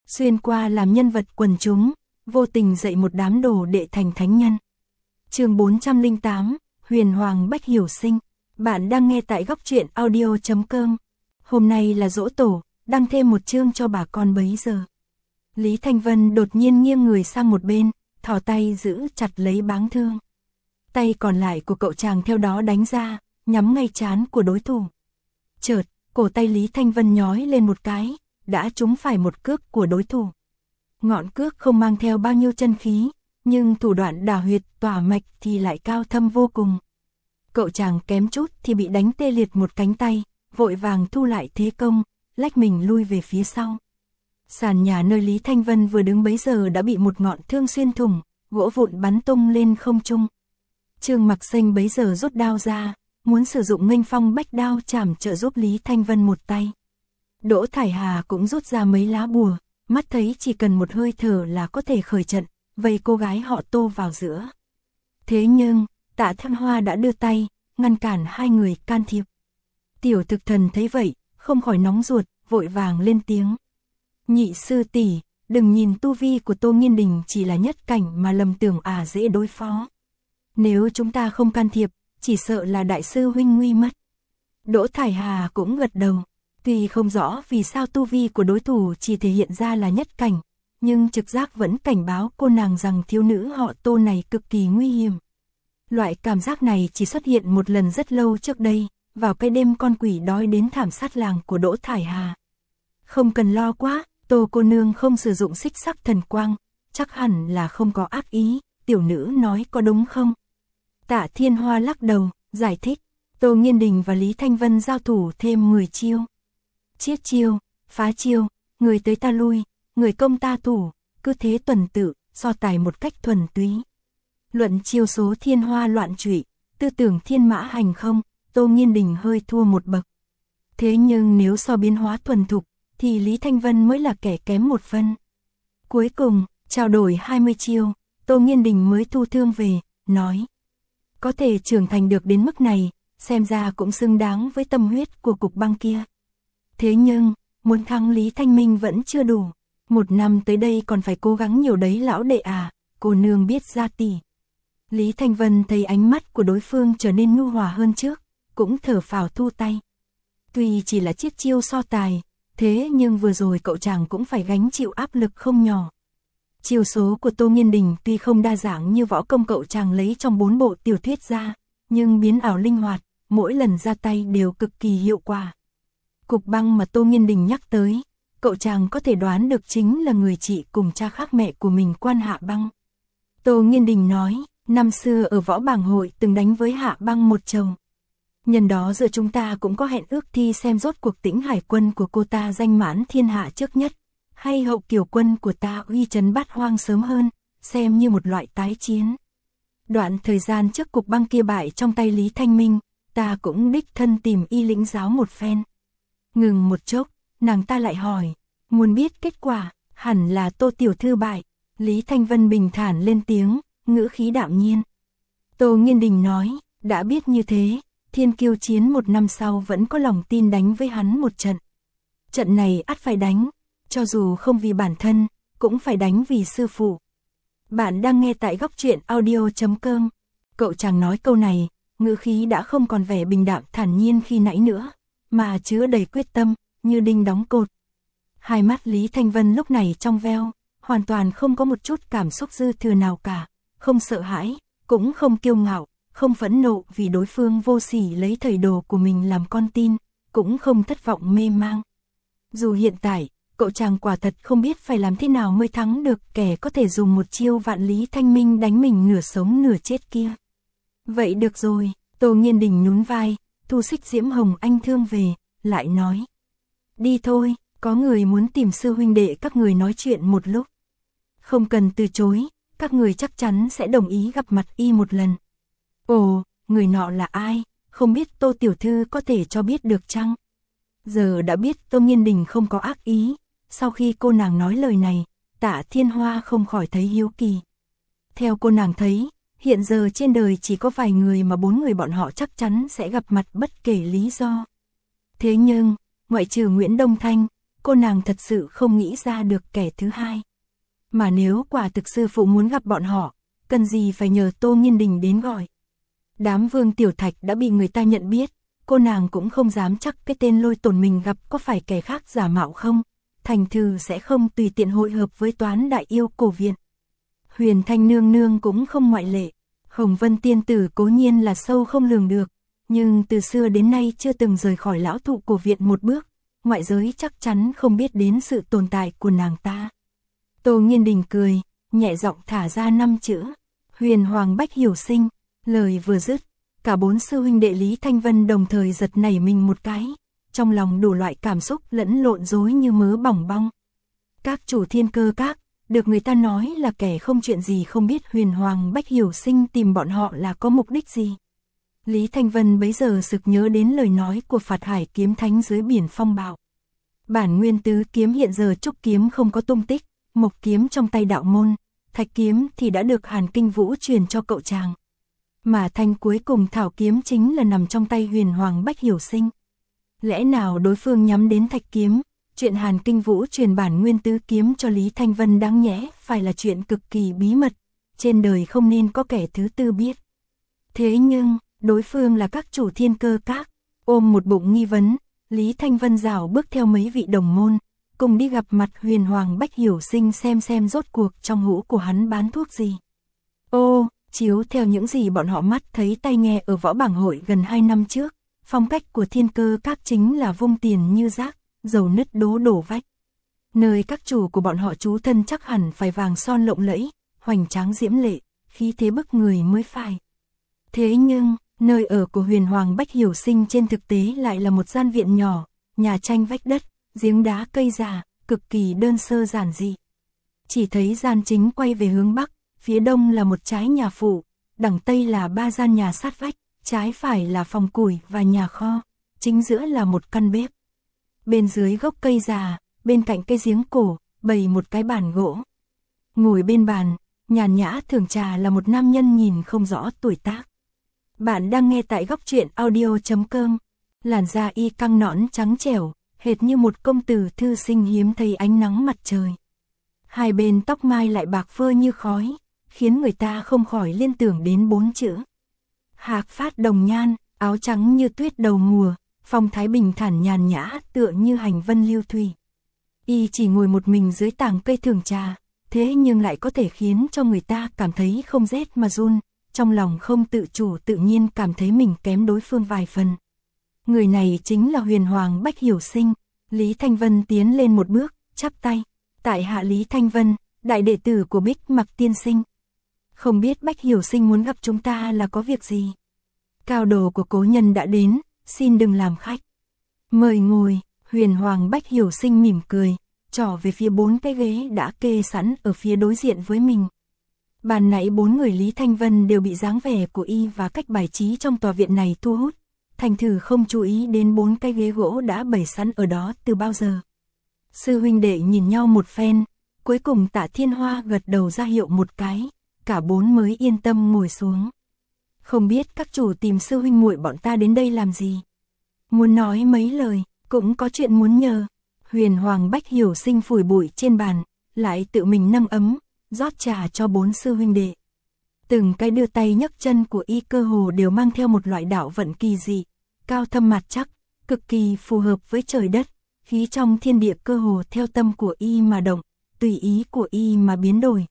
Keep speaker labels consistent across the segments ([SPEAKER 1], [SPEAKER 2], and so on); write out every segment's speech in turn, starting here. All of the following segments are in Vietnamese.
[SPEAKER 1] xuyên qua làm nhân vật quần chúng, vô tình dạy một đám đồ đệ thành thánh nhân. Chương 408, Huyền Hoàng Bách Hiểu Sinh. Bạn đang nghe tại góc truyện audio.com. Hôm nay là giỗ tổ, đăng thêm một chương cho bà con bấy giờ. Lý Thanh Vân đột nhiên nghiêng người sang một bên, thò tay giữ chặt lấy báng thương. Tay còn lại của cậu chàng theo đó đánh ra, nhắm ngay trán của đối thủ. Chợt, cổ tay Lý Thanh Vân nhói lên một cái, đã trúng phải một cước của đối thủ. Ngọn cước không mang theo bao nhiêu chân khí, nhưng thủ đoạn đả huyệt tỏa mạch thì lại cao thâm vô cùng. Cậu chàng kém chút thì bị đánh tê liệt một cánh tay, vội vàng thu lại thế công, lách mình lui về phía sau. Sàn nhà nơi Lý Thanh Vân vừa đứng bấy giờ đã bị một ngọn thương xuyên thủng, gỗ vụn bắn tung lên không trung. Trương Mặc Xanh bấy giờ rút đao ra, muốn sử dụng nghênh phong bách đao chảm trợ giúp Lý Thanh Vân một tay. Đỗ Thải Hà cũng rút ra mấy lá bùa, mắt thấy chỉ cần một hơi thở là có thể khởi trận, vây cô gái họ Tô vào giữa. Thế nhưng, Tạ Thăng Hoa đã đưa tay, ngăn cản hai người can thiệp. Tiểu Thực Thần thấy vậy, không khỏi nóng ruột, vội vàng lên tiếng. Nhị sư tỷ, đừng nhìn tu vi của Tô Nghiên Đình chỉ là nhất cảnh mà lầm tưởng dễ đối phó. Nếu chúng ta không can thiệp, chỉ sợ là đại sư huynh nguy mất. Đỗ Thải Hà cũng gật đầu. Tuy không rõ vì sao tu vi của đối thủ chỉ thể hiện ra là nhất cảnh, nhưng trực giác vẫn cảnh báo cô nàng rằng thiếu nữ họ Tô này cực kỳ nguy hiểm. Loại cảm giác này chỉ xuất hiện một lần rất lâu trước đây, vào cái đêm con quỷ đói đến thảm sát làng của Đỗ Thải Hà. Không cần lo quá, Tô cô nương không sử dụng xích sắc thần quang, chắc hẳn là không có ác ý, tiểu nữ nói có đúng không? Tạ Thiên Hoa lắc đầu, giải thích, Tô Nghiên Đình và Lý Thanh Vân giao thủ thêm 10 chiêu. Chiết chiêu, phá chiêu, người tới ta lui, người công ta thủ, cứ thế tuần tự, so tài một cách thuần túy. Luận chiêu số thiên hoa loạn trụy, tư tưởng thiên mã hành không, Tô Nghiên Đình hơi thua một bậc. Thế nhưng nếu so biến hóa thuần thục, thì Lý Thanh Vân mới là kẻ kém một phân. Cuối cùng, trao đổi 20 chiêu, Tô Nghiên Đình mới thu thương về, nói. Có thể trưởng thành được đến mức này, xem ra cũng xứng đáng với tâm huyết của cục băng kia. Thế nhưng, muốn thắng Lý Thanh Minh vẫn chưa đủ. Một năm tới đây còn phải cố gắng nhiều đấy lão đệ à, cô nương biết ra tỷ. Lý Thanh Vân thấy ánh mắt của đối phương trở nên nhu hòa hơn trước, cũng thở phào thu tay. Tuy chỉ là chiết chiêu so tài, thế nhưng vừa rồi cậu chàng cũng phải gánh chịu áp lực không nhỏ. Chiêu số của Tô Nghiên Đình tuy không đa dạng như võ công cậu chàng lấy trong 4 bộ tiểu thuyết ra, nhưng biến ảo linh hoạt, mỗi lần ra tay đều cực kỳ hiệu quả. Cục băng mà Tô Nghiên Đình nhắc tới, cậu chàng có thể đoán được chính là người chị cùng cha khác mẹ của mình Quan Hạ Băng. Tô Nghiên Đình nói, năm xưa ở võ bảng hội từng đánh với Hạ Băng một chầu. Nhân đó giữa chúng ta cũng có hẹn ước thi xem rốt cuộc Tĩnh Hải quân của cô ta danh mãn thiên hạ trước nhất, hay Hậu Kiều quân của ta uy chấn bát hoang sớm hơn, xem như một loại tái chiến. Đoạn thời gian trước cục băng kia bại trong tay Lý Thanh Minh, ta cũng đích thân tìm y lĩnh giáo một phen. Ngừng một chốc, nàng ta lại hỏi, muốn biết kết quả, hẳn là Tô tiểu thư bại. Lý Thanh Vân bình thản lên tiếng, ngữ khí đạm nhiên. Tô Nghiên Đình nói, đã biết như thế, Thiên Kiêu chiến một năm sau vẫn có lòng tin đánh với hắn một trận. Trận này ắt phải đánh, cho dù không vì bản thân, cũng phải đánh vì sư phụ. Bạn đang nghe tại góc truyện audio.com. Cậu chàng nói câu này, ngữ khí đã không còn vẻ bình đạm thản nhiên khi nãy nữa, mà chứa đầy quyết tâm, như đinh đóng cột. Hai mắt Lý Thanh Vân lúc này trong veo, hoàn toàn không có một chút cảm xúc dư thừa nào cả, không sợ hãi, cũng không kiêu ngạo, không phẫn nộ vì đối phương vô sỉ lấy thầy đồ của mình làm con tin, cũng không thất vọng mê mang. Dù hiện tại, cậu chàng quả thật không biết phải làm thế nào mới thắng được kẻ có thể dùng một chiêu vạn Lý Thanh Minh đánh mình nửa sống nửa chết kia. Vậy được rồi, Tô Nghiên Đình nhún vai, thu xích diễm hồng anh thương về, lại nói. Đi thôi, có người muốn tìm sư huynh đệ các người nói chuyện một lúc. Không cần từ chối, các người chắc chắn sẽ đồng ý gặp mặt y một lần. Ồ, người nọ là ai, không biết Tô tiểu thư có thể cho biết được chăng? Giờ đã biết Tô Nghiên Đình không có ác ý, sau khi cô nàng nói lời này, Tạ Thiên Hoa không khỏi thấy hiếu kỳ. Theo cô nàng thấy, hiện giờ trên đời chỉ có vài người mà 4 người bọn họ chắc chắn sẽ gặp mặt bất kể lý do. Thế nhưng, ngoại trừ Nguyễn Đông Thanh, cô nàng thật sự không nghĩ ra được kẻ thứ hai. Mà nếu quả thực sư phụ muốn gặp bọn họ, cần gì phải nhờ Tô Nghiên Đình đến gọi. Đám Vương Tiểu Thạch đã bị người ta nhận biết, cô nàng cũng không dám chắc cái tên Lôi Tổn mình gặp có phải kẻ khác giả mạo không, thành thử sẽ không tùy tiện hội hợp với Toán Đại Yêu Cổ Viện. Huyền Thanh Nương Nương cũng không ngoại lệ, Hồng Vân Tiên Tử cố nhiên là sâu không lường được, nhưng từ xưa đến nay chưa từng rời khỏi lão thụ Cổ Viện một bước, ngoại giới chắc chắn không biết đến sự tồn tại của nàng ta. Tô Nghiên Đình cười, nhẹ giọng thả ra 5 chữ, Huyền Hoàng Bách Hiểu Sinh, lời vừa dứt, cả 4 sư huynh đệ Lý Thanh Vân đồng thời giật nảy mình một cái, trong lòng đủ loại cảm xúc lẫn lộn rối như mớ bỏng bong. Các chủ Thiên Cơ Các, được người ta nói là kẻ không chuyện gì không biết Huyền Hoàng Bách Hiểu Sinh tìm bọn họ là có mục đích gì. Lý Thanh Vân bấy giờ sực nhớ đến lời nói của Phạt Hải Kiếm Thánh dưới biển phong bạo. Bản nguyên tứ kiếm hiện giờ trúc kiếm không có tung tích, mộc kiếm trong tay đạo môn, thạch kiếm thì đã được Hàn Kinh Vũ truyền cho cậu chàng. Mà thanh cuối cùng thảo kiếm chính là nằm trong tay Huyền Hoàng Bách Hiểu Sinh. Lẽ nào đối phương nhắm đến thạch kiếm, chuyện Hàn Kinh Vũ truyền bản nguyên tứ kiếm cho Lý Thanh Vân đáng nhẽ phải là chuyện cực kỳ bí mật, trên đời không nên có kẻ thứ tư biết. Thế nhưng, đối phương là các chủ Thiên Cơ Các, ôm một bụng nghi vấn, Lý Thanh Vân rảo bước theo mấy vị đồng môn, cùng đi gặp mặt Huyền Hoàng Bách Hiểu Sinh xem rốt cuộc trong hũ của hắn bán thuốc gì. Ô, chiếu theo những gì bọn họ mắt thấy tai nghe ở võ bảng hội gần 2 năm trước, phong cách của Thiên Cơ Các chính là vung tiền như rác, dầu nứt đổ vách. Nơi các chủ của bọn họ trú thân chắc hẳn phải vàng son lộng lẫy, hoành tráng diễm lệ, khí thế bức người mới phải. Thế nhưng, nơi ở của Huyền Hoàng Bách Hiểu Sinh trên thực tế lại là một gian viện nhỏ, nhà tranh vách đất, giếng đá cây già, cực kỳ đơn sơ giản dị. Chỉ thấy gian chính quay về hướng bắc, phía đông là một trái nhà phụ, đằng tây là 3 gian nhà sát vách, trái phải là phòng củi và nhà kho, chính giữa là một căn bếp. Bên dưới gốc cây già, bên cạnh cây giếng cổ, bày một cái bàn gỗ. Ngồi bên bàn, nhàn nhã thưởng trà là một nam nhân nhìn không rõ tuổi tác. Bạn đang nghe tại góc truyện audio.com. Làn da y căng nõn trắng trẻo, hệt như một công tử thư sinh hiếm thấy ánh nắng mặt trời. Hai bên tóc mai lại bạc phơ như khói, khiến người ta không khỏi liên tưởng đến 4 chữ. Hạc phát đồng nhan, áo trắng như tuyết đầu mùa, phong thái bình thản nhàn nhã tựa như hành vân lưu thủy. Y chỉ ngồi một mình dưới tảng cây thưởng trà, thế nhưng lại có thể khiến cho người ta cảm thấy không rét mà run, trong lòng không tự chủ tự nhiên cảm thấy mình kém đối phương vài phần. Người này chính là Huyền Hoàng Bách Hiểu Sinh. Lý Thanh Vân tiến lên một bước, chắp tay. Tại hạ Lý Thanh Vân, đại đệ tử của Bích Mặc tiên sinh. Không biết Bách Hiểu Sinh muốn gặp chúng ta là có việc gì? Cao đồ của cố nhân đã đến, xin đừng làm khách. Mời ngồi. Huyền Hoàng Bách Hiểu Sinh mỉm cười, trỏ về phía 4 cái ghế đã kê sẵn ở phía đối diện với mình. Bàn nãy 4 người Lý Thanh Vân đều bị dáng vẻ của y và cách bài trí trong tòa viện này thu hút, thành thử không chú ý đến 4 cái ghế gỗ đã bày sẵn ở đó từ bao giờ. Sư huynh đệ nhìn nhau một phen, cuối cùng Tạ Thiên Hoa gật đầu ra hiệu một cái, cả 4 mới yên tâm ngồi xuống. Không biết các chủ tìm sư huynh muội bọn ta đến đây làm gì? Muốn nói mấy lời, cũng có chuyện muốn nhờ. Huyền Hoàng Bách Hiểu Sinh phủi bụi trên bàn, lại tự mình nâng ấm, rót trà cho 4 sư huynh đệ. Từng cái đưa tay nhấc chân của y cơ hồ đều mang theo một loại đạo vận kỳ dị, cao thâm mặt chắc, cực kỳ phù hợp với trời đất, khí trong thiên địa cơ hồ theo tâm của y mà động, tùy ý của y mà biến đổi.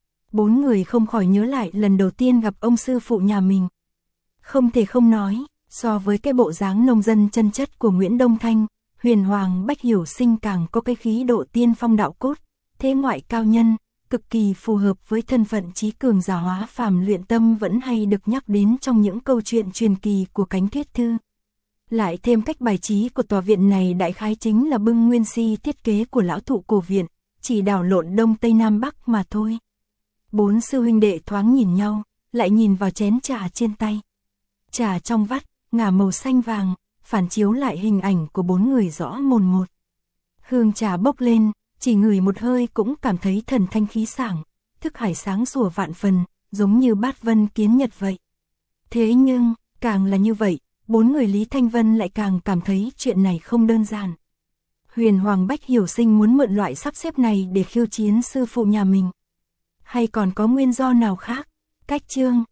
[SPEAKER 1] 4 người không khỏi nhớ lại lần đầu tiên gặp ông sư phụ nhà mình. Không thể không nói, so với cái bộ dáng nông dân chân chất của Nguyễn Đông Thanh, Huyền Hoàng Bách Hiểu Sinh càng có cái khí độ tiên phong đạo cốt, thế ngoại cao nhân, cực kỳ phù hợp với thân phận trí cường giả hóa phàm luyện tâm vẫn hay được nhắc đến trong những câu chuyện truyền kỳ của Cánh Thuyết Thư. Lại thêm cách bài trí của tòa viện này đại khái chính là bưng nguyên si thiết kế của lão thụ cổ viện, chỉ đảo lộn đông tây nam bắc mà thôi. 4 sư huynh đệ thoáng nhìn nhau, lại nhìn vào chén trà trên tay. Trà trong vắt, ngả màu xanh vàng, phản chiếu lại hình ảnh của 4 người rõ mồn một. Hương trà bốc lên, chỉ ngửi một hơi cũng cảm thấy thần thanh khí sảng, thức hải sáng sủa vạn phần, giống như bát vân kiến nhật vậy. Thế nhưng, càng là như vậy, 4 người Lý Thanh Vân lại càng cảm thấy chuyện này không đơn giản. Huyền Hoàng Bách Hiểu Sinh muốn mượn loại sắp xếp này để khiêu chiến sư phụ nhà mình. Hay còn có nguyên do nào khác? Cách chương